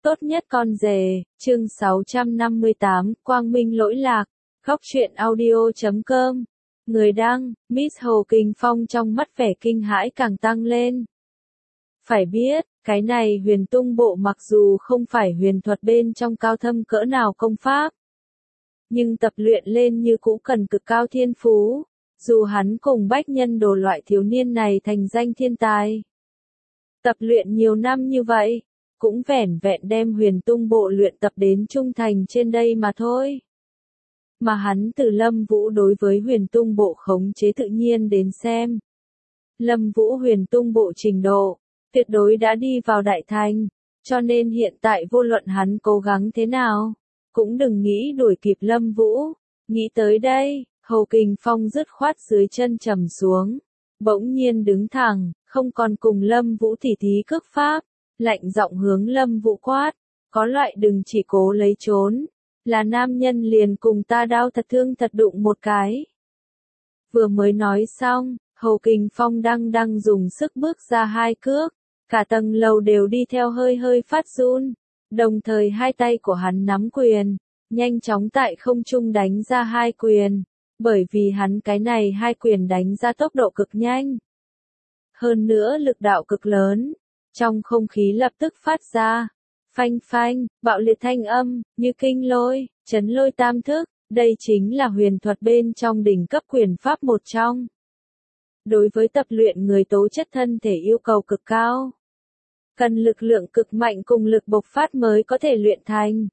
Tốt nhất con rể, chương 658, Quang Minh lỗi lạc, góc truyện audio.com. Người đăng, Miss Hồ Kình Phong trong mắt vẻ kinh hãi càng tăng lên. Phải biết, cái này huyền tung bộ mặc dù không phải huyền thuật bên trong cao thâm cỡ nào công pháp, nhưng tập luyện lên như cũ cần cực cao thiên phú, dù hắn cùng Bách Nhân Đồ loại thiếu niên này thành danh thiên tài. Tập luyện nhiều năm như vậy, cũng vẻn vẹn đem huyền tung bộ luyện tập đến trung thành trên đây mà thôi. Mà hắn từ Lâm Vũ đối với huyền tung bộ khống chế tự nhiên đến xem. Lâm Vũ huyền tung bộ trình độ, tuyệt đối đã đi vào đại thành, cho nên hiện tại vô luận hắn cố gắng thế nào, cũng đừng nghĩ đuổi kịp Lâm Vũ. Nghĩ tới đây, Hồ Kình Phong dứt khoát dưới chân trầm xuống, bỗng nhiên đứng thẳng, không còn cùng Lâm Vũ tỉ thí cước pháp, lạnh giọng hướng Lâm Vũ quát, có loại đừng chỉ cố lấy trốn, là nam nhân liền cùng ta đao thật thương thật đụng một cái. Vừa mới nói xong, Hồ Kình Phong đang dùng sức bước ra hai cước, cả tầng lầu đều đi theo hơi hơi phát run, đồng thời hai tay của hắn nắm quyền, nhanh chóng tại không trung đánh ra hai quyền, bởi vì hắn cái này hai quyền đánh ra tốc độ cực nhanh. Hơn nữa lực đạo cực lớn, trong không khí lập tức phát ra, phanh phanh, bạo liệt thanh âm, như kinh lôi, chấn lôi tam thức, đây chính là huyền thuật bên trong đỉnh cấp quyền pháp một trong. Đối với tập luyện người tố chất thân thể yêu cầu cực cao, cần lực lượng cực mạnh cùng lực bộc phát mới có thể luyện thành.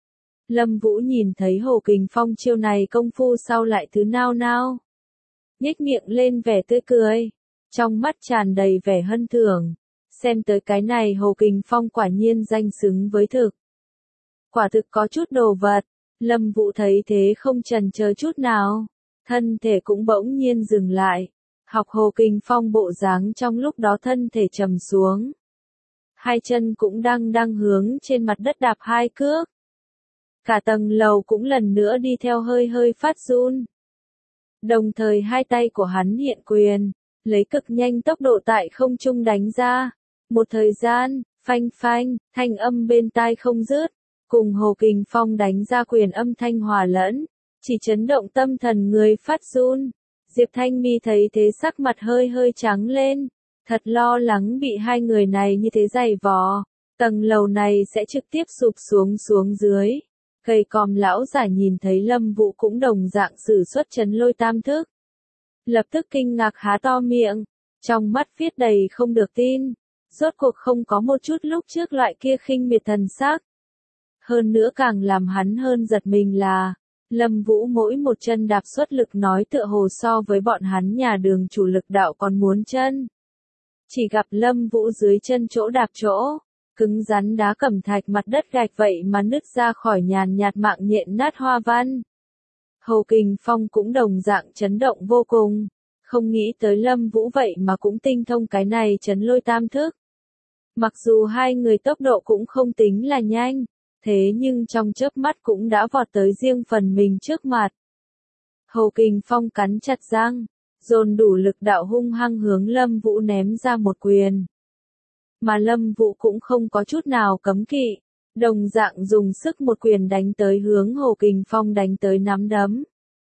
Lâm Vũ nhìn thấy Hồ Kình Phong chiêu này công phu sau lại thứ nao nao, nhếch miệng lên vẻ tươi cười, trong mắt tràn đầy vẻ hân thưởng. Xem tới cái này Hồ Kình Phong quả nhiên danh xứng với thực. Quả thực có chút đồ vật, Lâm Vũ thấy thế không chần chờ chút nào, thân thể cũng bỗng nhiên dừng lại, học Hồ Kình Phong bộ dáng trong lúc đó thân thể trầm xuống. Hai chân cũng đang hướng trên mặt đất đạp hai cước. Cả tầng lầu cũng lần nữa đi theo hơi hơi phát run. Đồng thời hai tay của hắn hiện quyền, lấy cực nhanh tốc độ tại không trung đánh ra. Một thời gian, phanh phanh, thanh âm bên tai không dứt, cùng Hồ Kình Phong đánh ra quyền âm thanh hòa lẫn, chỉ chấn động tâm thần người phát run. Diệp Thanh Mi thấy thế sắc mặt hơi hơi trắng lên, thật lo lắng bị hai người này như thế giày vò, tầng lầu này sẽ trực tiếp sụp xuống dưới. Cây còm lão giả nhìn thấy Lâm Vũ cũng đồng dạng sử xuất chấn lôi tam thức, lập tức kinh ngạc há to miệng, trong mắt viết đầy không được tin. Rốt cuộc không có một chút lúc trước loại kia khinh miệt thần sắc. Hơn nữa càng làm hắn hơn giật mình là, Lâm Vũ mỗi một chân đạp xuất lực nói tựa hồ so với bọn hắn nhà đường chủ lực đạo còn muốn chân. Chỉ gặp Lâm Vũ dưới chân chỗ đạp chỗ, cứng rắn đá cẩm thạch mặt đất gạch vậy mà nứt ra khỏi nhàn nhạt mạng nhện nát hoa văn. Hồ Kình Phong cũng đồng dạng chấn động vô cùng, không nghĩ tới Lâm Vũ vậy mà cũng tinh thông cái này chấn lôi tam thức. Mặc dù hai người tốc độ cũng không tính là nhanh, thế nhưng trong chớp mắt cũng đã vọt tới riêng phần mình trước mặt. Hồ Kình Phong cắn chặt răng, dồn đủ lực đạo hung hăng hướng Lâm Vũ ném ra một quyền. Mà Lâm Vũ cũng không có chút nào cấm kỵ, đồng dạng dùng sức một quyền đánh tới hướng Hồ Kình Phong đánh tới nắm đấm.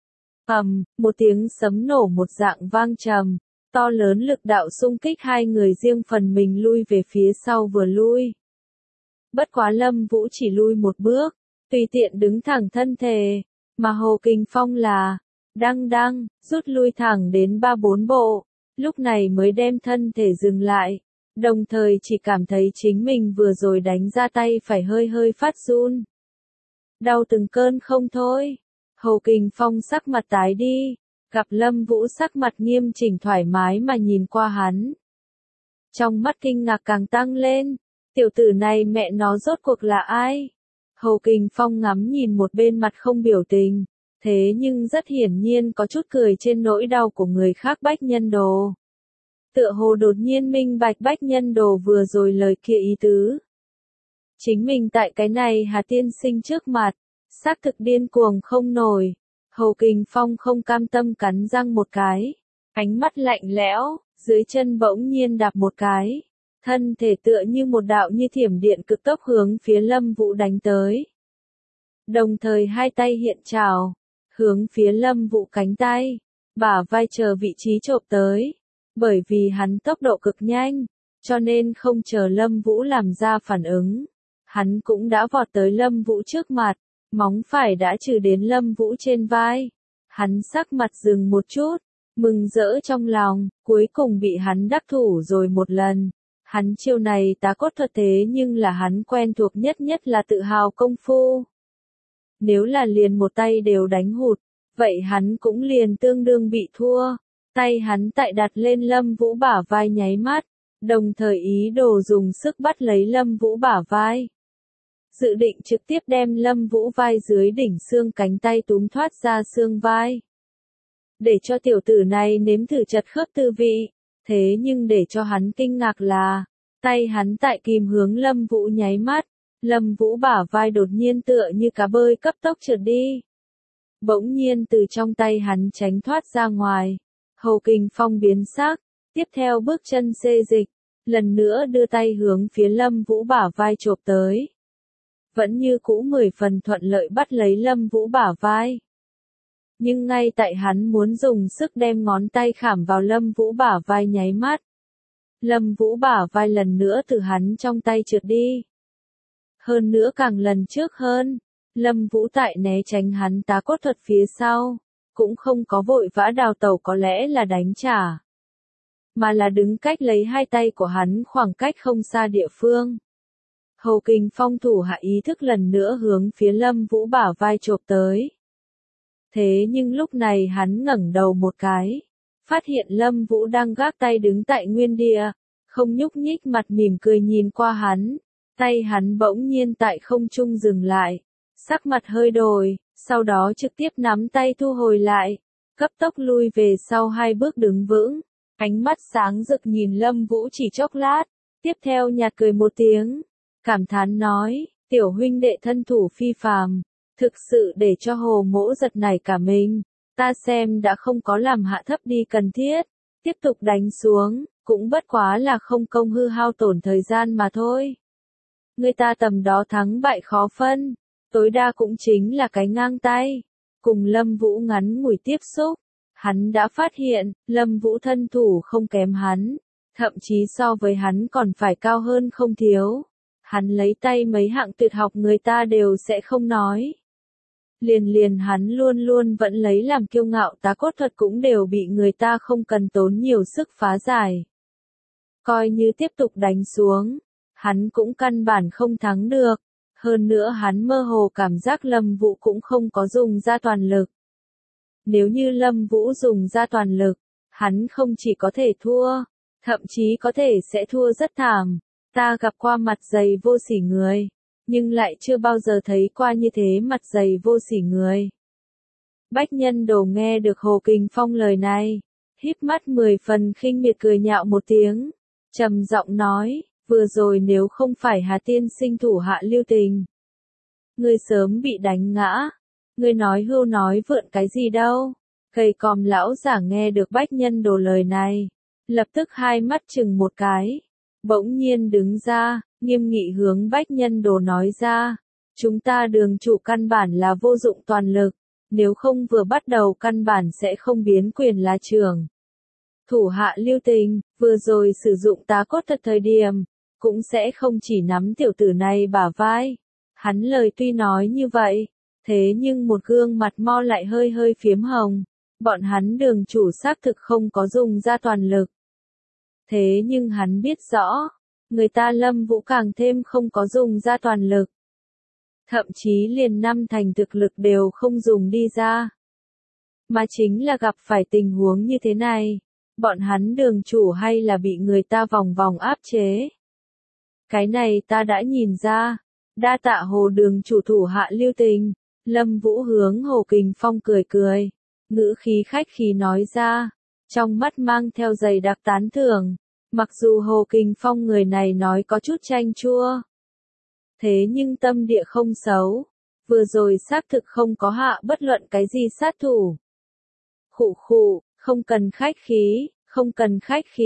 Một tiếng sấm nổ một dạng vang trầm. To lớn lực đạo xung kích hai người riêng phần mình lui về phía sau vừa lui. Bất quá Lâm Vũ chỉ lui một bước, tùy tiện đứng thẳng thân thể, mà Hồ Kình Phong là đang rút lui thẳng đến 3-4 bộ, lúc này mới đem thân thể dừng lại, đồng thời chỉ cảm thấy chính mình vừa rồi đánh ra tay phải hơi hơi phát run. Đau từng cơn không thôi. Hồ Kình Phong sắc mặt tái đi. Gặp Lâm Vũ sắc mặt nghiêm chỉnh thoải mái mà nhìn qua hắn. Trong mắt kinh ngạc càng tăng lên, tiểu tử này mẹ nó rốt cuộc là ai? Hồ Kình Phong ngắm nhìn một bên mặt không biểu tình, thế nhưng rất hiển nhiên có chút cười trên nỗi đau của người khác Bách Nhân Đồ. Tựa hồ đột nhiên minh bạch Bách Nhân Đồ vừa rồi lời kia ý tứ. Chính mình tại cái này Hà tiên sinh trước mặt, xác thực điên cuồng không nổi. Hồ Kình Phong không cam tâm cắn răng một cái, ánh mắt lạnh lẽo, dưới chân bỗng nhiên đạp một cái, thân thể tựa như một đạo như thiểm điện cực tốc hướng phía Lâm Vũ đánh tới. Đồng thời hai tay hiện trảo, hướng phía Lâm Vũ cánh tay, bả vai chờ vị trí chộp tới. Bởi vì hắn tốc độ cực nhanh, cho nên không chờ Lâm Vũ làm ra phản ứng, hắn cũng đã vọt tới Lâm Vũ trước mặt, móng phải đã trừ đến Lâm Vũ trên vai. Hắn sắc mặt dừng một chút, mừng rỡ trong lòng, cuối cùng bị hắn đắc thủ rồi một lần. Hắn chiêu này tá cốt thuật thế nhưng là hắn quen thuộc nhất là tự hào công phu. Nếu là liền một tay đều đánh hụt, vậy hắn cũng liền tương đương bị thua. Tay hắn tại đặt lên Lâm Vũ bả vai nháy mắt, đồng thời ý đồ dùng sức bắt lấy Lâm Vũ bả vai. Dự định trực tiếp đem Lâm Vũ vai dưới đỉnh xương cánh tay túm thoát ra xương vai. Để cho tiểu tử này nếm thử chật khớp tư vị, thế nhưng để cho hắn kinh ngạc là, tay hắn tại kìm hướng Lâm Vũ nháy mắt, Lâm Vũ bả vai đột nhiên tựa như cá bơi cấp tốc trượt đi. Bỗng nhiên từ trong tay hắn tránh thoát ra ngoài. Hầu Kình Phong biến sắc, tiếp theo bước chân xê dịch, lần nữa đưa tay hướng phía Lâm Vũ bả vai chộp tới. Vẫn như cũ 10 phần thuận lợi bắt lấy Lâm Vũ bả vai. Nhưng ngay tại hắn muốn dùng sức đem ngón tay khảm vào Lâm Vũ bả vai nháy mắt, Lâm Vũ bả vai lần nữa từ hắn trong tay trượt đi. Hơn nữa càng lần trước hơn, Lâm Vũ tại né tránh hắn tá cốt thuật phía sau, cũng không có vội vã đào tẩu có lẽ là đánh trả, mà là đứng cách lấy hai tay của hắn khoảng cách không xa địa phương. Hầu Kình Phong thủ hạ ý thức lần nữa hướng phía Lâm Vũ bả vai chộp tới. Thế nhưng lúc này hắn ngẩng đầu một cái, phát hiện Lâm Vũ đang gác tay đứng tại nguyên địa, không nhúc nhích, mặt mỉm cười nhìn qua hắn. Tay hắn bỗng nhiên tại không trung dừng lại, sắc mặt hơi đổi, sau đó trực tiếp nắm tay thu hồi lại, cấp tốc lui về sau 2 bước đứng vững, ánh mắt sáng rực nhìn Lâm Vũ chỉ chốc lát, tiếp theo nhạt cười một tiếng, cảm thán nói, tiểu huynh đệ thân thủ phi phàm, thực sự để cho Hồ Mỗ giật nảy cả mình, ta xem đã không có làm hạ thấp đi cần thiết, tiếp tục đánh xuống, cũng bất quá là không công hư hao tổn thời gian mà thôi. Người ta tầm đó thắng bại khó phân, tối đa cũng chính là cái ngang tay. Cùng Lâm Vũ ngắn ngủi tiếp xúc, hắn đã phát hiện, Lâm Vũ thân thủ không kém hắn, thậm chí so với hắn còn phải cao hơn không thiếu. Hắn lấy tay mấy hạng tuyệt học người ta đều sẽ không nói. Liền hắn luôn luôn vẫn lấy làm kiêu ngạo tá cốt thuật cũng đều bị người ta không cần tốn nhiều sức phá giải. Coi như tiếp tục đánh xuống, hắn cũng căn bản không thắng được. Hơn nữa hắn mơ hồ cảm giác Lâm Vũ cũng không có dùng ra toàn lực. Nếu như Lâm Vũ dùng ra toàn lực, hắn không chỉ có thể thua, thậm chí có thể sẽ thua rất thảm. Ta gặp qua mặt dày vô sỉ người, nhưng lại chưa bao giờ thấy qua như thế mặt dày vô sỉ người. Bách Nhân Đồ nghe được Hồ Kình Phong lời này, híp mắt 10 phần khinh miệt cười nhạo một tiếng, trầm giọng nói, vừa rồi nếu không phải Hà tiên sinh thủ hạ lưu tình, ngươi sớm bị đánh ngã. Ngươi nói hưu nói vượn cái gì đâu? Gầy còm lão giả nghe được Bách Nhân Đồ lời này, lập tức hai mắt chừng một cái, bỗng nhiên đứng ra, nghiêm nghị hướng Bách Nhân Đồ nói ra, chúng ta Đường chủ căn bản là vô dụng toàn lực, nếu không vừa bắt đầu căn bản sẽ không biến quyền là trưởng. Thủ hạ lưu tình, vừa rồi sử dụng tá cốt thuật thời điểm, cũng sẽ không chỉ nắm tiểu tử này bả vai. Hắn lời tuy nói như vậy, thế nhưng một gương mặt mo lại hơi hơi phiếm hồng. Bọn hắn Đường chủ xác thực không có dùng ra toàn lực. Thế nhưng hắn biết rõ, người ta Lâm Vũ càng thêm không có dùng ra toàn lực. Thậm chí liền 5 thành thực lực đều không dùng đi ra. Mà chính là gặp phải tình huống như thế này, bọn hắn Đường chủ hay là bị người ta vòng vòng áp chế. Cái này ta đã nhìn ra, đa tạ Hồ Đường chủ thủ hạ lưu tình. Lâm Vũ hướng Hồ Kình Phong cười cười, ngữ khí khách khí nói ra, trong mắt mang theo dày đặc tán thưởng. Mặc dù Hồ Kình Phong người này nói có chút chanh chua, thế nhưng tâm địa không xấu, vừa rồi xác thực không có hạ bất luận cái gì sát thủ. Khụ khụ, không cần khách khí, không cần khách khí,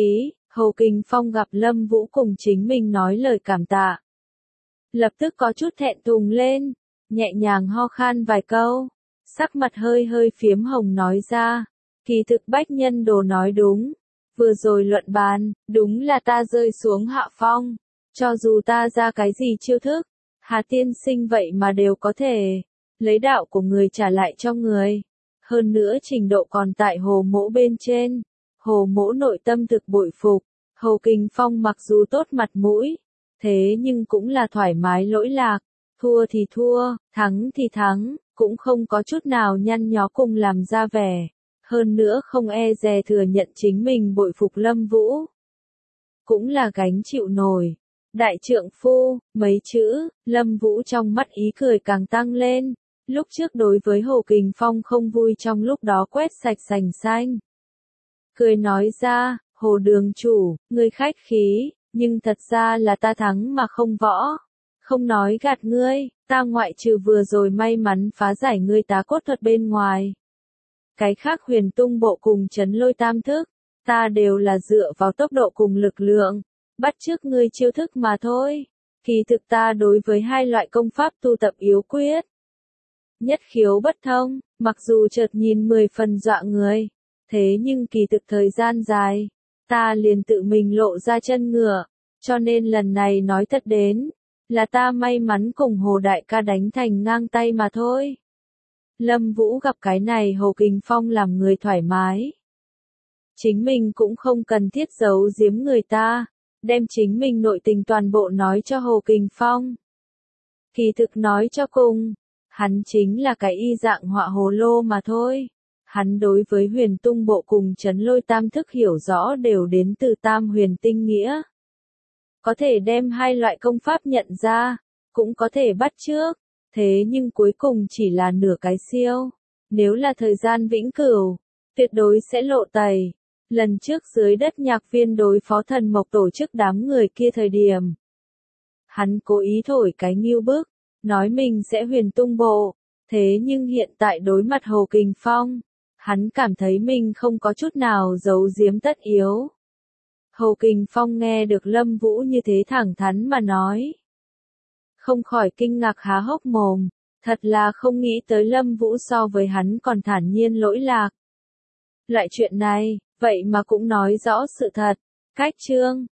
Hồ Kình Phong gặp Lâm Vũ cùng chính mình nói lời cảm tạ. Lập tức có chút thẹn thùng lên, nhẹ nhàng ho khan vài câu, sắc mặt hơi hơi phiếm hồng nói ra, kỳ thực Bách Nhân Đồ nói đúng, vừa rồi luận bàn, đúng là ta rơi xuống hạ phong, cho dù ta ra cái gì chiêu thức, Hà tiên sinh vậy mà đều có thể lấy đạo của người trả lại cho người, hơn nữa trình độ còn tại Hồ Mỗ bên trên, Hồ Mỗ nội tâm thực bội phục, Hồ Kình Phong mặc dù tốt mặt mũi, thế nhưng cũng là thoải mái lỗi lạc, thua thì thua, thắng thì thắng, cũng không có chút nào nhăn nhó cùng làm ra vẻ, hơn nữa không e dè thừa nhận chính mình bội phục Lâm Vũ. Cũng là gánh chịu nổi. Đại trượng phu, mấy chữ, Lâm Vũ trong mắt ý cười càng tăng lên, lúc trước đối với Hồ Kình Phong không vui trong lúc đó quét sạch sành xanh. Cười nói ra, Hồ đường chủ, ngươi khách khí, nhưng thật ra là ta thắng mà không võ. Không nói gạt ngươi, ta ngoại trừ vừa rồi may mắn phá giải ngươi tá cốt thuật bên ngoài. Cái khác huyền tung bộ cùng chấn lôi tam thức, ta đều là dựa vào tốc độ cùng lực lượng, bắt chước ngươi chiêu thức mà thôi. Kỳ thực ta đối với hai loại công pháp tu tập yếu quyết. Nhất khiếu bất thông, mặc dù chợt nhìn 10 phần dọa người, thế nhưng kỳ thực thời gian dài, ta liền tự mình lộ ra chân ngựa, cho nên lần này nói thật đến, là ta may mắn cùng Hồ Đại ca đánh thành ngang tay mà thôi. Lâm Vũ gặp cái này Hồ Kình Phong làm người thoải mái. Chính mình cũng không cần thiết giấu giếm người ta, đem chính mình nội tình toàn bộ nói cho Hồ Kình Phong. Kỳ thực nói cho cùng, hắn chính là cái y dạng họa hồ lô mà thôi. Hắn đối với huyền tung bộ cùng chấn lôi tam thức hiểu rõ đều đến từ tam huyền tinh nghĩa. Có thể đem hai loại công pháp nhận ra, cũng có thể bắt chước, thế nhưng cuối cùng chỉ là nửa cái siêu. Nếu là thời gian vĩnh cửu, tuyệt đối sẽ lộ tẩy. Lần trước dưới đất nhạc viên đối phó thần mộc tổ chức đám người kia thời điểm. Hắn cố ý thổi cái nghiêu bức, nói mình sẽ huyền tung bộ, thế nhưng hiện tại đối mặt Hồ Kình Phong, hắn cảm thấy mình không có chút nào giấu giếm tất yếu. Hồ Kình Phong nghe được Lâm Vũ như thế thẳng thắn mà nói. Không khỏi kinh ngạc há hốc mồm, thật là không nghĩ tới Lâm Vũ so với hắn còn thản nhiên lỗi lạc. Loại chuyện này, vậy mà cũng nói rõ sự thật. Cách chương